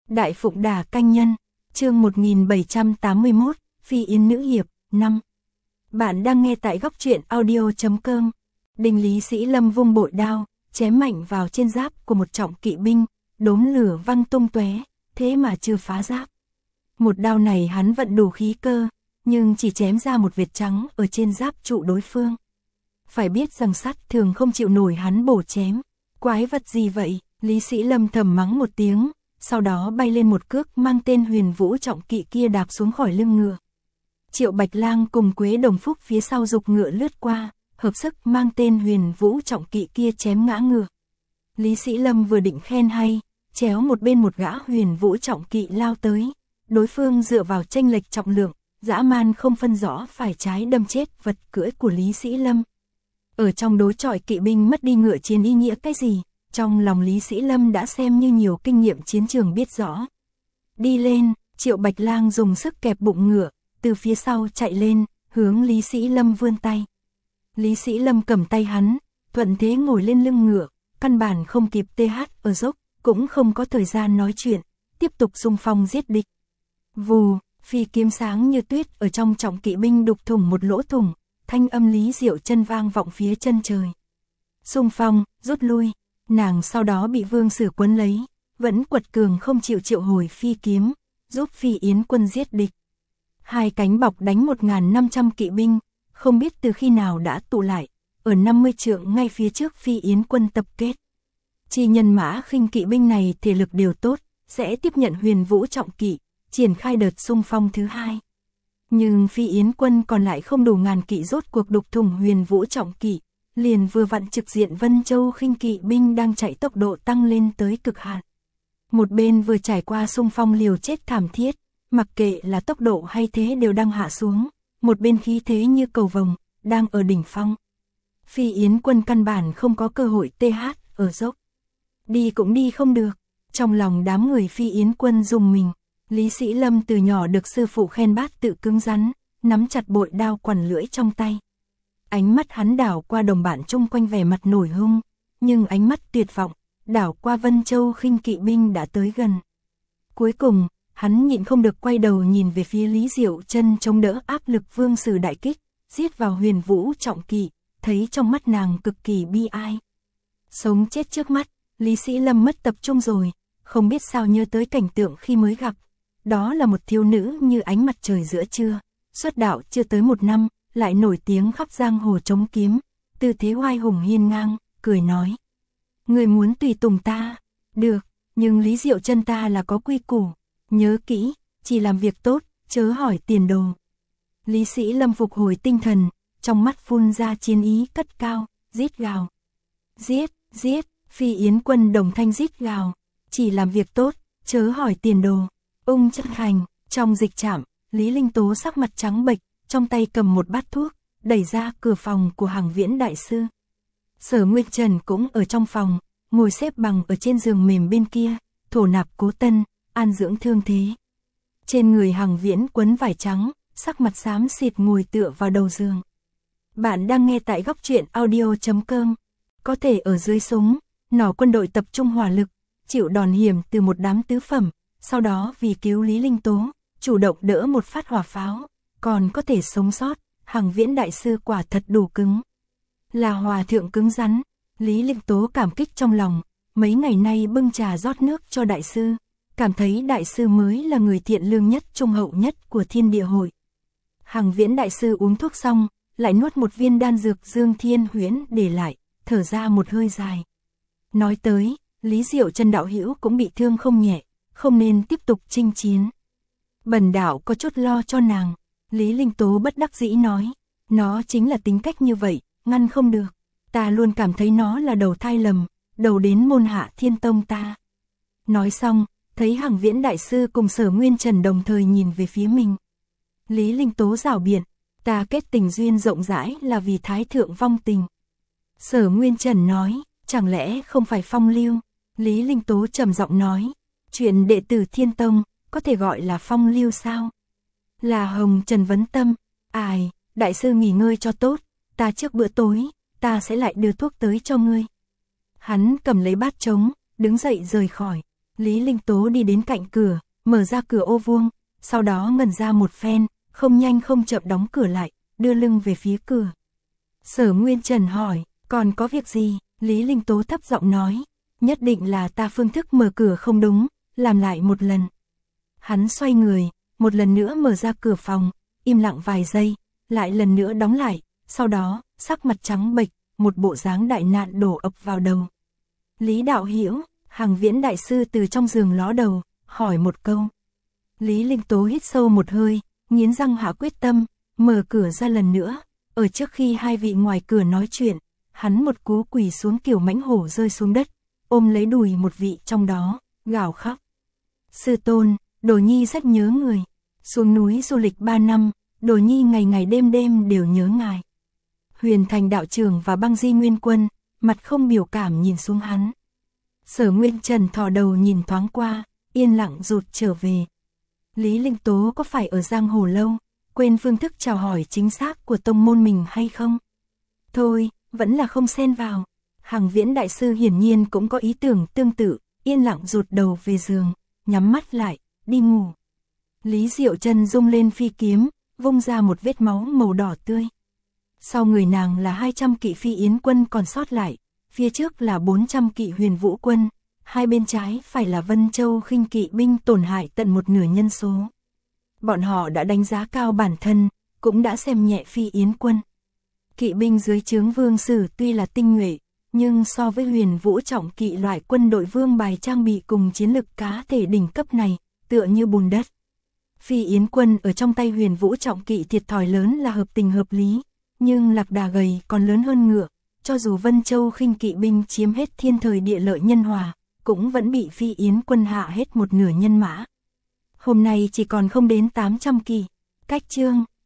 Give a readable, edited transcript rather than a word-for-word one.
Đại Phụng Đà Canh Nhân, chương 1781, Phi Yến Nữ Hiệp, 5. Bạn đang nghe tại góc truyện audio.com. Đinh Lý Sĩ Lâm vung bội đao, chém mạnh vào trên giáp của một trọng kỵ binh, đốm lửa văng tung tóe, thế mà chưa phá giáp. Một đao này hắn vận đủ khí cơ, nhưng chỉ chém ra một vệt trắng ở trên giáp trụ đối phương. Phải biết rằng sắt thường không chịu nổi hắn bổ chém. Quái vật gì vậy? Lý Sĩ Lâm thầm mắng một tiếng, sau đó bay lên một cước mang tên Huyền Vũ trọng kỵ kia đạp xuống khỏi lưng ngựa. Triệu Bạch Lang cùng Quế Đồng Phúc phía sau giục ngựa lướt qua, hợp sức mang tên Huyền Vũ trọng kỵ kia chém ngã ngựa. Lý Sĩ Lâm vừa định khen hay, chéo một bên một gã Huyền Vũ trọng kỵ lao tới. Đối phương dựa vào chênh lệch trọng lượng, dã man không phân rõ phải trái đâm chết vật cưỡi của Lý Sĩ Lâm. Ở trong đối chọi kỵ binh mất đi ngựa chiến ý nghĩa cái gì? Trong lòng Lý Sĩ Lâm đã xem như nhiều kinh nghiệm chiến trường biết rõ. Đi lên, Triệu Bạch Lang dùng sức kẹp bụng ngựa, từ phía sau chạy lên, hướng Lý Sĩ Lâm vươn tay. Lý Sĩ Lâm cầm tay hắn, thuận thế ngồi lên lưng ngựa, căn bản không kịp TH ở dốc, cũng không có thời gian nói chuyện, tiếp tục xung phong giết địch. Vù, phi kiếm sáng như tuyết ở trong trọng kỵ binh đục thủng một lỗ thủng, thanh âm Lý Diệu Chân vang vọng phía chân trời. Xung phong, rút lui. Nàng sau đó bị Vương Sử quấn lấy, vẫn quật cường không chịu triệu hồi phi kiếm, giúp Phi Yến quân giết địch. Hai cánh bọc đánh 1.500 kỵ binh, không biết từ khi nào đã tụ lại, ở 50 trượng ngay phía trước Phi Yến quân tập kết. Chi nhân mã khinh kỵ binh này thể lực đều tốt, sẽ tiếp nhận Huyền Vũ trọng kỵ, triển khai đợt xung phong thứ hai. Nhưng Phi Yến quân còn lại không đủ ngàn kỵ rốt cuộc đục thủng Huyền Vũ trọng kỵ. Liền vừa vặn trực diện Vân Châu khinh kỵ binh đang chạy tốc độ tăng lên tới cực hạn. Một bên vừa trải qua xung phong liều chết thảm thiết, mặc kệ là tốc độ hay thế đều đang hạ xuống, một bên khí thế như cầu vồng, đang ở đỉnh phong. Phi Yến quân căn bản không có cơ hội TH ở dốc. Đi cũng đi không được, trong lòng đám người Phi Yến quân rùng mình. Lý Sĩ Lâm từ nhỏ được sư phụ khen bát tự cứng rắn, nắm chặt bội đao quằn lưỡi trong tay. Ánh mắt hắn đảo qua đồng bạn chung quanh vẻ mặt nổi hung, nhưng ánh mắt tuyệt vọng, đảo qua Vân Châu khinh kỵ binh đã tới gần. Cuối cùng, hắn nhịn không được quay đầu nhìn về phía Lý Diệu Chân chống đỡ áp lực Vương Sử đại kích, giết vào Huyền Vũ trọng kỵ, thấy trong mắt nàng cực kỳ bi ai. Sống chết trước mắt, Lý Sĩ Lâm mất tập trung rồi, không biết sao nhớ tới cảnh tượng khi mới gặp. Đó là một thiếu nữ như ánh mặt trời giữa trưa, xuất đạo chưa tới 1 năm. Lại nổi tiếng khắp giang hồ chống kiếm, tư thế oai hùng hiên ngang, cười nói. Người muốn tùy tùng ta, được, nhưng Lý Diệu Chân ta là có quy củ, nhớ kỹ, chỉ làm việc tốt, chớ hỏi tiền đồ. Lý Sĩ Lâm phục hồi tinh thần, trong mắt phun ra chiến ý cất cao, rít gào. Giết, giết, Phi Yến quân đồng thanh rít gào, chỉ làm việc tốt, chớ hỏi tiền đồ. Ung Chất Hành, trong dịch trạm, Lý Linh Tố sắc mặt trắng bệch, trong tay cầm một bát thuốc, đẩy ra cửa phòng của Hằng Viễn đại sư. Sở Nguyên Trần cũng ở trong phòng, ngồi xếp bằng ở trên giường mềm bên kia, thổ nạp cố tân, an dưỡng thương thế. Trên người Hằng Viễn quấn vải trắng, sắc mặt xám xịt ngồi tựa vào đầu giường. Bạn đang nghe tại góc truyện audio.com. Có thể ở dưới súng, nỏ quân đội tập trung hỏa lực, chịu đòn hiểm từ một đám tứ phẩm, sau đó vì cứu Lý Linh Tố, chủ động đỡ một phát hỏa pháo. Còn có thể sống sót, Hằng Viễn đại sư quả thật đủ cứng. Là hòa thượng cứng rắn, Lý Linh Tố cảm kích trong lòng, mấy ngày nay bưng trà rót nước cho đại sư, cảm thấy đại sư mới là người thiện lương nhất trung hậu nhất của Thiên Địa hội. Hằng Viễn đại sư uống thuốc xong, lại nuốt một viên đan dược Dương Thiên Huyễn để lại, thở ra một hơi dài. Nói tới, Lý Diệu Chân đạo hữu cũng bị thương không nhẹ, không nên tiếp tục chinh chiến. Bần đạo có chút lo cho nàng. Lý Linh Tố bất đắc dĩ nói, nó chính là tính cách như vậy, ngăn không được. Ta luôn cảm thấy nó là đầu thai lầm, đầu đến môn hạ Thiên Tông ta. Nói xong, thấy Hằng Viễn đại sư cùng Sở Nguyên Trần đồng thời nhìn về phía mình. Lý Linh Tố rảo biện, ta kết tình duyên rộng rãi là vì Thái Thượng vong tình. Sở Nguyên Trần nói, chẳng lẽ không phải phong lưu? Lý Linh Tố trầm giọng nói, chuyện đệ tử Thiên Tông, có thể gọi là phong lưu sao? Là Hồng Trần vấn tâm, ai, đại sư nghỉ ngơi cho tốt, ta trước bữa tối, ta sẽ lại đưa thuốc tới cho ngươi. Hắn cầm lấy bát trống, đứng dậy rời khỏi. Lý Linh Tố đi đến cạnh cửa, mở ra cửa ô vuông, sau đó ngẩn ra một phen, không nhanh không chậm đóng cửa lại, đưa lưng về phía cửa. Sở Nguyên Trần hỏi, còn có việc gì? Lý Linh Tố thấp giọng nói, nhất định là ta phương thức mở cửa không đúng, làm lại một lần. Hắn xoay người, một lần nữa mở ra cửa phòng, im lặng vài giây, lại lần nữa đóng lại, sau đó, sắc mặt trắng bệch, một bộ dáng đại nạn đổ ập vào đầu. Lý đạo hữu, Hằng Viễn đại sư từ trong giường ló đầu, hỏi một câu. Lý Linh Tố hít sâu một hơi, nghiến răng hạ quyết tâm, mở cửa ra lần nữa, ở trước khi hai vị ngoài cửa nói chuyện, hắn một cú quỳ xuống kiểu mãnh hổ rơi xuống đất, ôm lấy đùi một vị trong đó, gào khóc. Sư tôn, Đồ Nhi rất nhớ người, xuống núi du lịch 3 năm, Đồ Nhi ngày ngày đêm đêm đều nhớ ngài. Huyền Thành đạo trưởng và Băng Di Nguyên Quân, mặt không biểu cảm nhìn xuống hắn. Sở Nguyên Trần thò đầu nhìn thoáng qua, yên lặng rụt trở về. Lý Linh Tố có phải ở giang hồ lâu, quên phương thức chào hỏi chính xác của tông môn mình hay không? Thôi, vẫn là không xen vào. Hằng Viễn đại sư hiển nhiên cũng có ý tưởng tương tự, yên lặng rụt đầu về giường, nhắm mắt lại, đi ngủ. Lý Diệu Trân rung lên phi kiếm, vung ra một vết máu màu đỏ tươi. Sau người nàng là 200 kỵ Phi Yến quân còn sót lại, phía trước là 400 kỵ Huyền Vũ quân, hai bên trái phải là Vân Châu khinh kỵ binh tổn hại tận một nửa nhân số. Bọn họ đã đánh giá cao bản thân, cũng đã xem nhẹ Phi Yến quân. Kỵ binh dưới trướng Vương Sử tuy là tinh nhuệ, nhưng so với Huyền Vũ trọng kỵ loại quân đội vương bài trang bị cùng chiến lực cá thể đỉnh cấp này, tựa như bùn đất. Phi Yến quân ở trong tay Huyền Vũ trọng kỵ thiệt thòi lớn là hợp tình hợp lý, nhưng lạc đà gầy còn lớn hơn ngựa, cho dù Vân Châu khinh kỵ binh chiếm hết thiên thời địa lợi nhân hòa, cũng vẫn bị Phi Yến quân hạ hết một nửa nhân mã. Hôm nay chỉ còn không đến 800 kỵ. Cách chương